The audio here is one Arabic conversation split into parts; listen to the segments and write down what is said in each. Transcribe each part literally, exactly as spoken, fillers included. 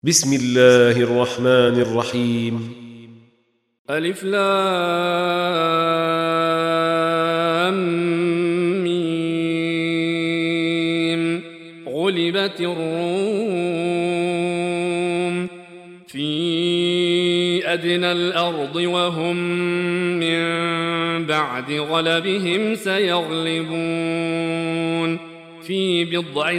بسم الله الرحمن الرحيم. ألف لام ميم. غلبت الروم في أدنى الأرض وهم من بعد غلبهم سيغلبون في بضع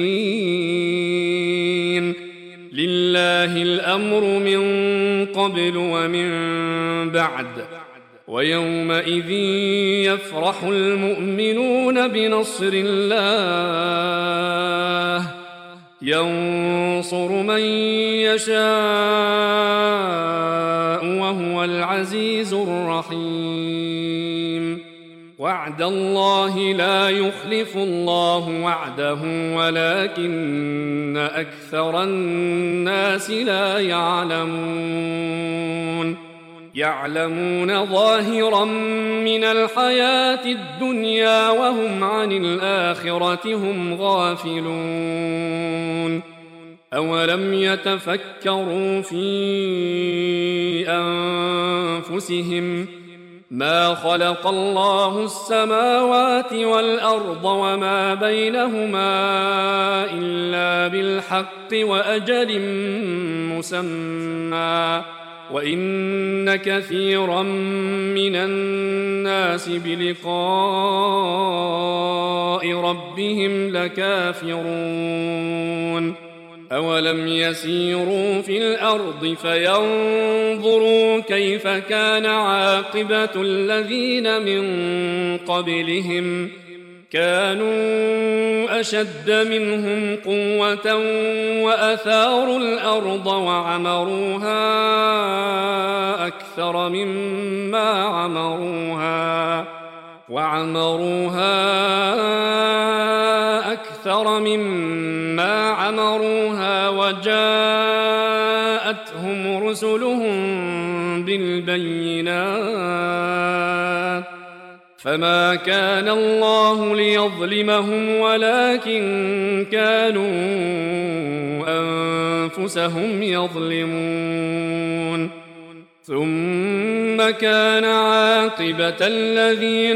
سنين. لله الأمر من قبل ومن بعد، ويومئذ يفرح المؤمنون بنصر الله ينصر من يشاء وهو العزيز الرحيم. وعد الله لا يخلف الله وعده ولكن أكثر الناس لا يعلمون. يعلمون ظاهرا من الحياة الدنيا وهم عن الآخرة هم غافلون. أولم يتفكروا في أنفسهم ما خلق الله السماوات والأرض وما بينهما إلا بالحق وأجل مسمى، وإن كثيرا من الناس بلقاء ربهم لكافرون. أولم يسيروا في الأرض فينظروا كيف كان عاقبة الذين من قبلهم كانوا أشد منهم قوة وأثاروا الأرض وعمروها أكثر مما عمروها وعمروها أكثر مما عمروها وجاءتهم رسلهم بالبينات فما كان الله ليظلمهم ولكن كانوا أنفسهم يظلمون. ثم كان عاقبة الذين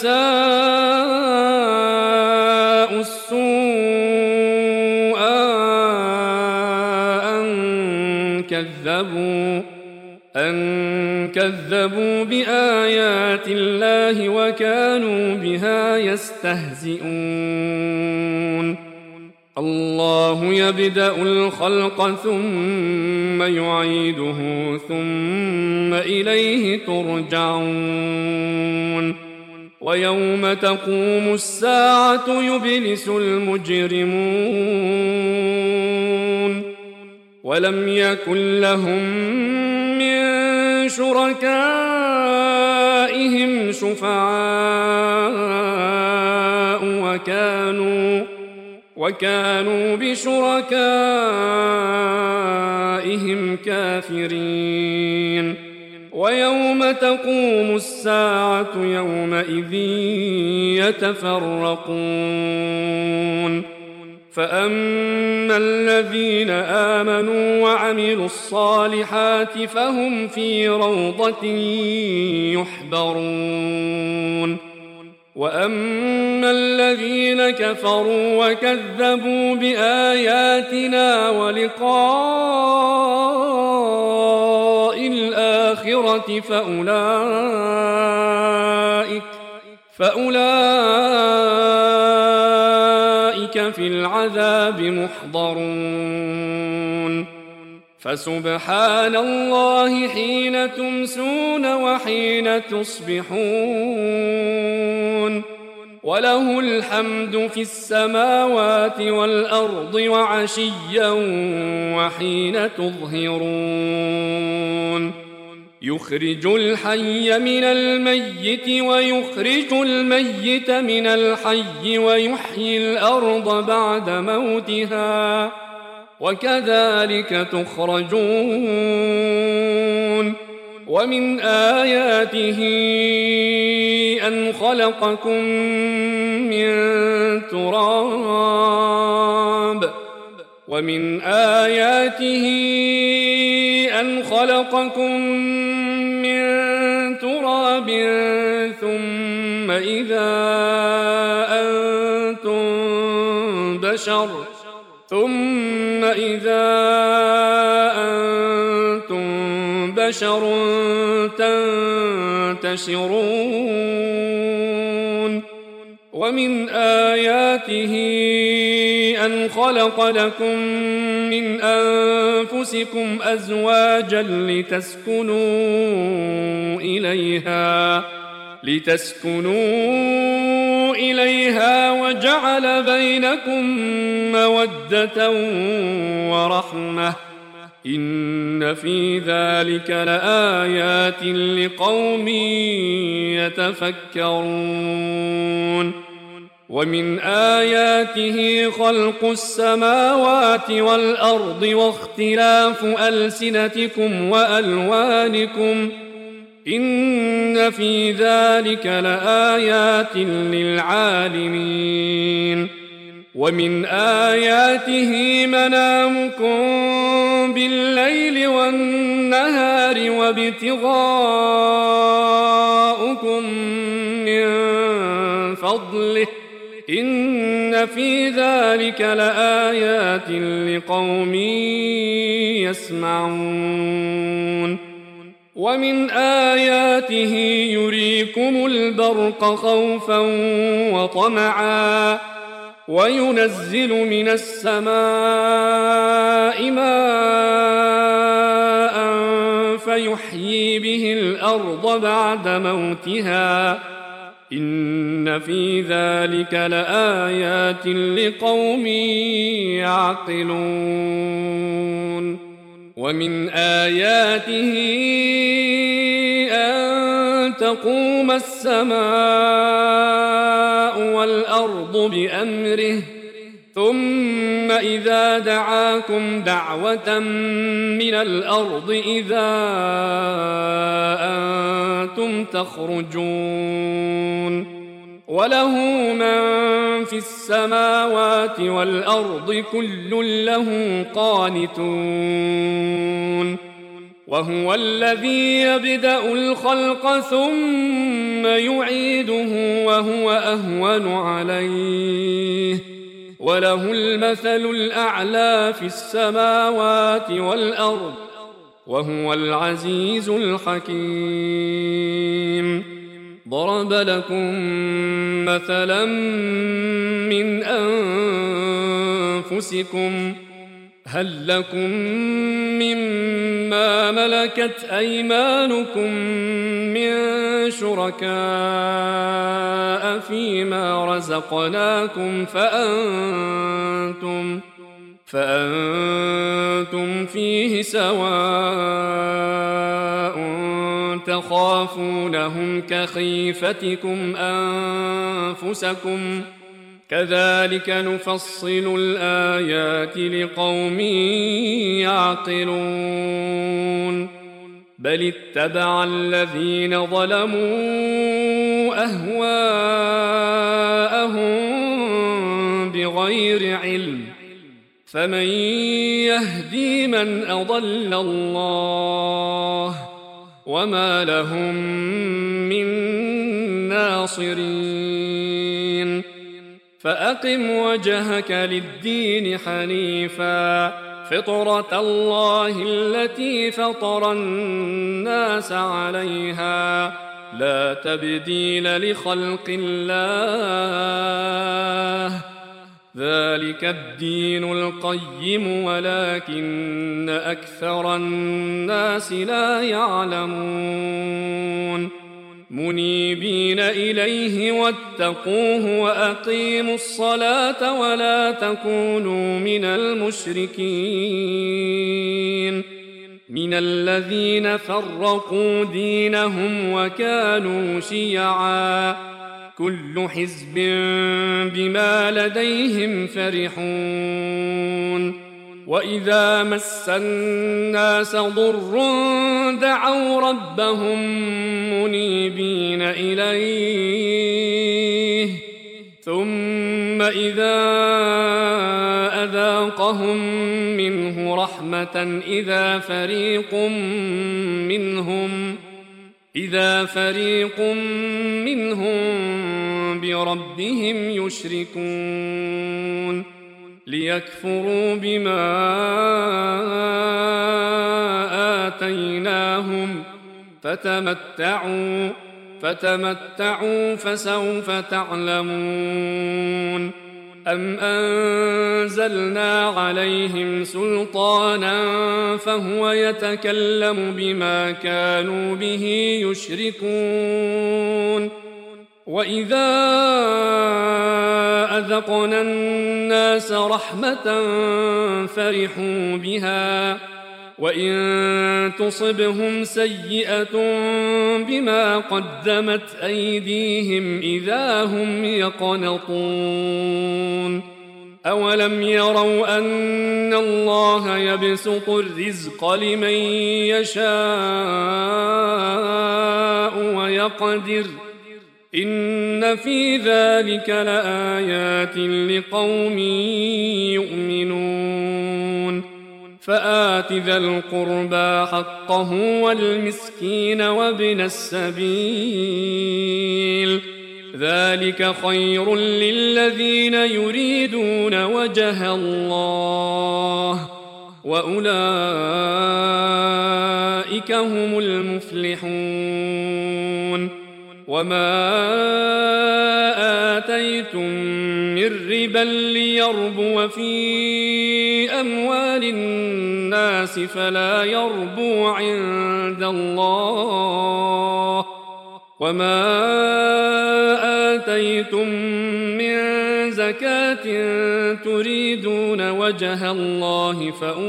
أساءوا السوء أن كذبوا أن كذبوا بآيات الله وكانوا بها يستهزئون. الله يبدأ الخلق ثم يعيده ثم إليه ترجعون. ويوم تقوم الساعة يبلس المجرمون ولم يكن لهم من شركائهم شفعاء وكانوا وكانوا بشركائهم كافرين. ويوم تقوم الساعة يومئذ يتفرقون. فأما الذين آمنوا وعملوا الصالحات فهم في روضة يحبرون. وأما الذين كفروا وكذبوا بآياتنا ولقاء الآخرة فأولئك فأولئك في العذاب محضرون. فسبحان الله حين تمسون وحين تصبحون، وله الحمد في السماوات والأرض وعشيا وحين تظهرون. يخرج الحي من الميت ويخرج الميت من الحي ويحيي الأرض بعد موتها وكذلك تخرجون. ومن آياته أن خلقكم من تراب ومن آياته أن خلقكم من تراب ثم إذا أنتم بشر ثم إذا أنتم بشر تنتشرون ومن آياته أن خلق لكم من أنفسكم أزواجا لتسكنوا إليها لتسكنوا إليها وجعل بينكم مودة ورحمة إن في ذلك لآيات لقوم يتفكرون ومن آياته خلق السماوات والأرض واختلاف ألسنتكم وألوانكم إن في ذلك لآيات للعالمين ومن آياته منامكم بالليل والنهار وابتغاؤكم من فضله إن في ذلك لآيات لقوم يسمعون ومن آياته يريكم البرق خوفا وطمعا وينزل من السماء ماء فيحيي به الأرض بعد موتها إن في ذلك لآيات لقوم يعقلون ومن آياته أن تقوم السماء والأرض بأمره ثم إذا دعاكم دعوة من الأرض إذا أنتم تخرجون وله من في السماوات والأرض كل له قانتون وهو الذي يبدأ الخلق ثم يعيده وهو أهون عليه وله المثل الأعلى في السماوات والأرض وهو العزيز الحكيم ضرب لكم مثلا من أنفسكم هل لكم مما ملكت أيمانكم من شركاء فيما رزقناكم فأنتم فأنتم فيه سواء تخافونهم كخيفتكم أنفسكم كذلك نفصل الآيات لقوم يعقلون بل اتبع الذين ظلموا أهواءهم بغير علم فمن يهدي من أضل الله وما لهم من ناصرين فأقم وجهك للدين حنيفا فطرة الله التي فطر الناس عليها لا تبديل لخلق الله ذلك الدين القيم ولكن أكثر الناس لا يعلمون منيبين إليه واتقوه وأقيموا الصلاة ولا تكونوا من المشركين من الذين فرقوا دينهم وكانوا شيعا كل حزب بما لديهم فرحون وإذا مس الناس ضر دعوا ربهم منيبين إليه ثم إذا أذاقهم أذاقهم منه رحمة إذا فريق منهم إذا فريق منهم بربهم يشركون ليكفروا بما آتيناهم فتمتعوا فتمتعوا فسوف تعلمون أم أنزلنا عليهم سلطانا فهو يتكلم بما كانوا به يشركون وإذا أذقنا الناس رحمة فرحوا بها وإن تصبهم سيئة بما قدمت أيديهم إذا هم يقنطون أولم يروا أن الله يبسط الرزق لمن يشاء ويقدر إن في ذلك لآيات لقوم يؤمنون فآت ذا القربى حقه والمسكين وابن السبيل ذلك خير للذين يريدون وجه الله وأولئك هم المفلحون وما آتيتم من ربا ليربو في أموال الناس فلا يربو عند الله وما آتيتم من زكاة تريدون وجه الله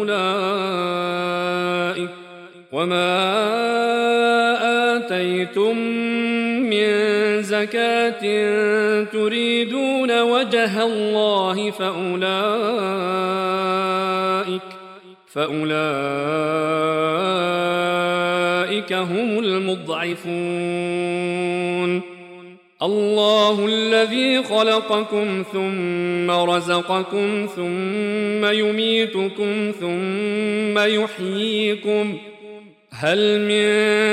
فأولئك وما آتيتم من زكاة تريدون وجه الله فأولئك فأولئك هم المضعفون الله الذي خلقكم ثم رزقكم ثم يميتكم ثم يحييكم هل من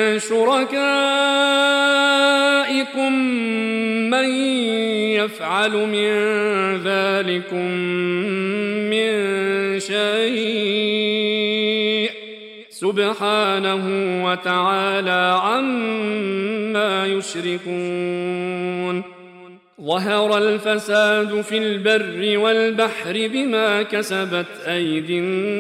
شركائكم من يفعل من ذلكم من شيء سبحانه وتعالى عما يشركون ظهر الفساد في البر والبحر بما كسبت أيدي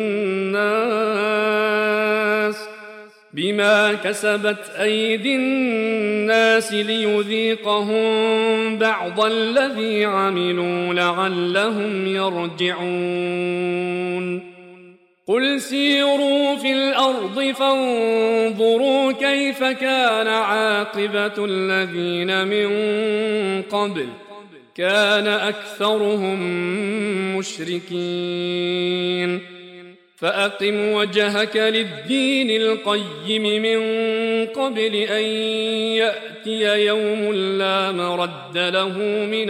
الناس بما كسبت أيدي الناس ليذيقهم بعض الذي عملوا لعلهم يرجعون قل سيروا في الأرض فانظروا كيف كان عاقبة الذين من قبل كان أكثرهم مشركين فأقم وجهك للدين القيم من قبل أن يأتي يوم لا مرد له من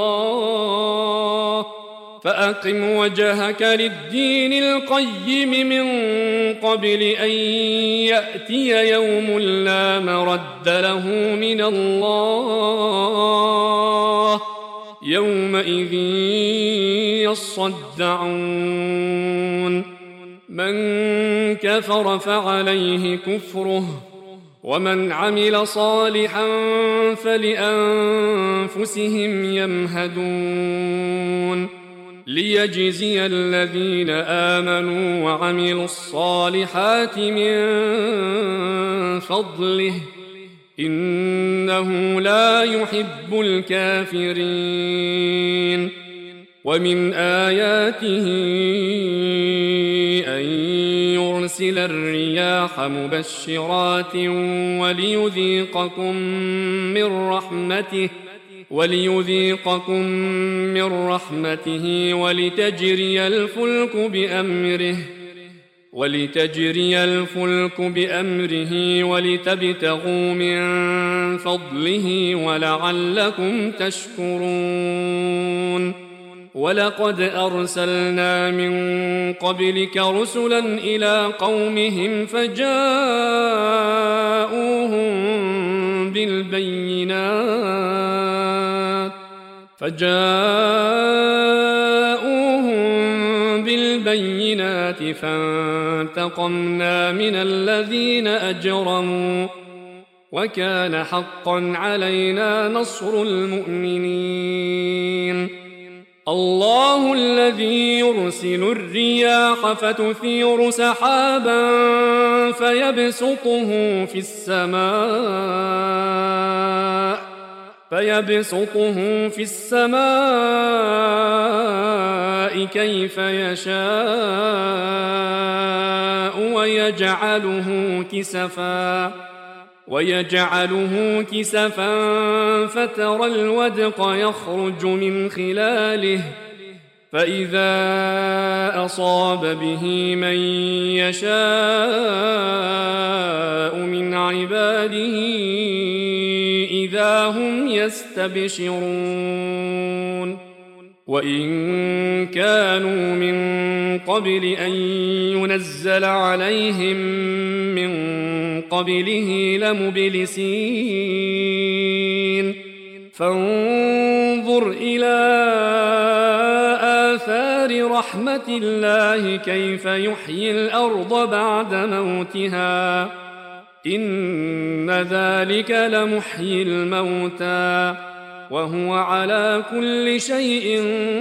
الله فأقم وجهك للدين القيم من قبل أن يأتي يوم لا مرد له من الله يومئذ يصدعون من كفر فعليه كفره ومن عمل صالحا فلأنفسهم يمهدون ليجزي الذين آمنوا وعملوا الصالحات من فضله إنه لا يحب الكافرين ومن آياته أن يرسل الرياح مبشرات وليذيقكم من رحمته وليذيقكم من رحمته ولتجري الفلك بأمره ولتجري الفلك بأمره ولتبتغوا من فضله ولعلكم تشكرون ولقد أرسلنا من قبلك رسلا إلى قومهم فجاءوهم بالبينات فجاءوهم بالبينات فانتقمنا من الذين أجرموا وكان حقا علينا نصر المؤمنين. الله الذي يرسل الرياح فتثير سحابا فيبسطه في السماء فيبسطه في السماء كيف يشاء ويجعله كسفا ويجعله كسفا فترى الودق يخرج من خلاله فإذا أصاب به من يشاء من عباده إذا هم يستبشرون. وإن كانوا من قبل أن ينزل عليهم من قبله لمبلسين. فانظر إلى آثار رحمة الله كيف يحيي الأرض بعد موتها إن ذلك لمحيي الموتى وهو على كل شيء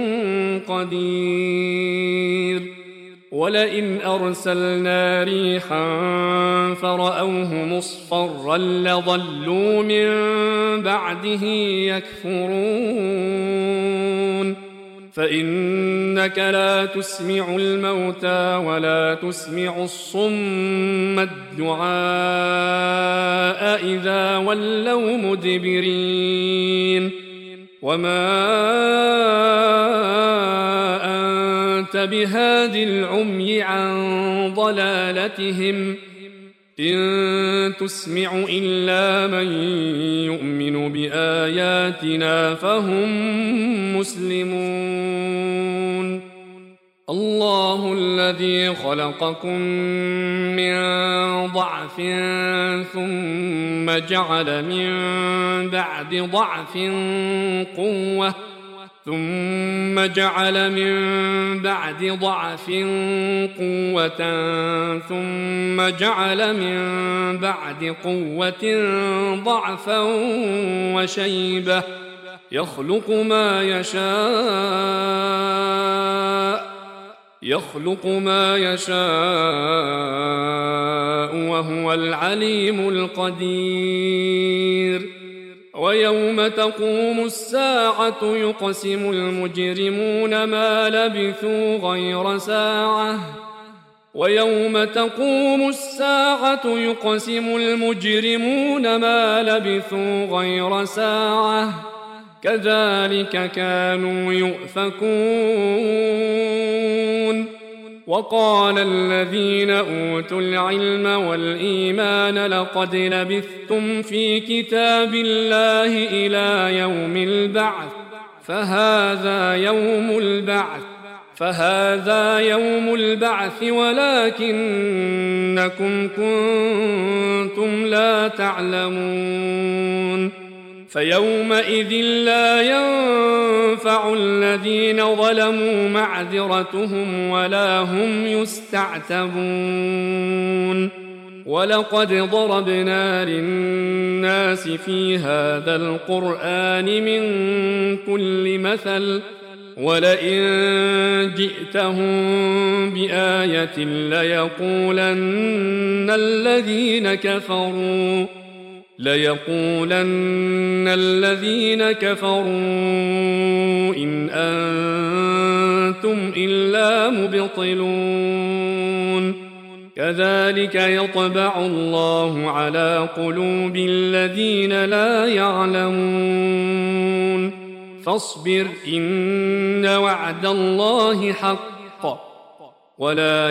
قدير. ولئن أرسلنا ريحا فرأوه مصفرا لظلوا من بعده يكفرون. فإنك لا تسمع الموتى ولا تسمع الصم الدعاء إذا ولوا مدبرين. وما أنت بهاد العمي عن ضلالتهم إن تسمع إلا من يؤمن بآياتنا فهم مسلمون. الله الذي خلقكم من ضعف ثم جعل من بعد ضعف قوة ثم جعل من بعد ضعف قوة ثم جعل من بعد قوة ضعفا وشيبة يخلق ما يشاء يخلق ما يشاء وهو العليم القدير. ويوم تقوم الساعة يقسم المجرمون ما لبثوا غير ساعة ويوم تقوم الساعة يقسم المجرمون ما لبثوا غير ساعة كذلك كانوا يؤفكون. وقال الذين أوتوا العلم والإيمان لقد لبثتم في كتاب الله إلى يوم البعث فهذا يوم البعث فهذا يوم البعث ولكنكم كنتم لا تعلمون. فيومئذ لا ينفع الذين ظلموا معذرتهم ولا هم يستعتبون. ولقد ضربنا للناس في هذا القرآن من كل مثل ولئن جئتهم بآية ليقولن الذين كفروا ليقولن الذين كفروا إن أنتم إلا مبطلون. كذلك يطبع الله على قلوب الذين لا يعلمون. فاصبر إن وعد الله حق ولا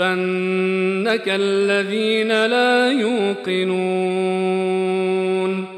يستخفنك الذين لا يوقنون.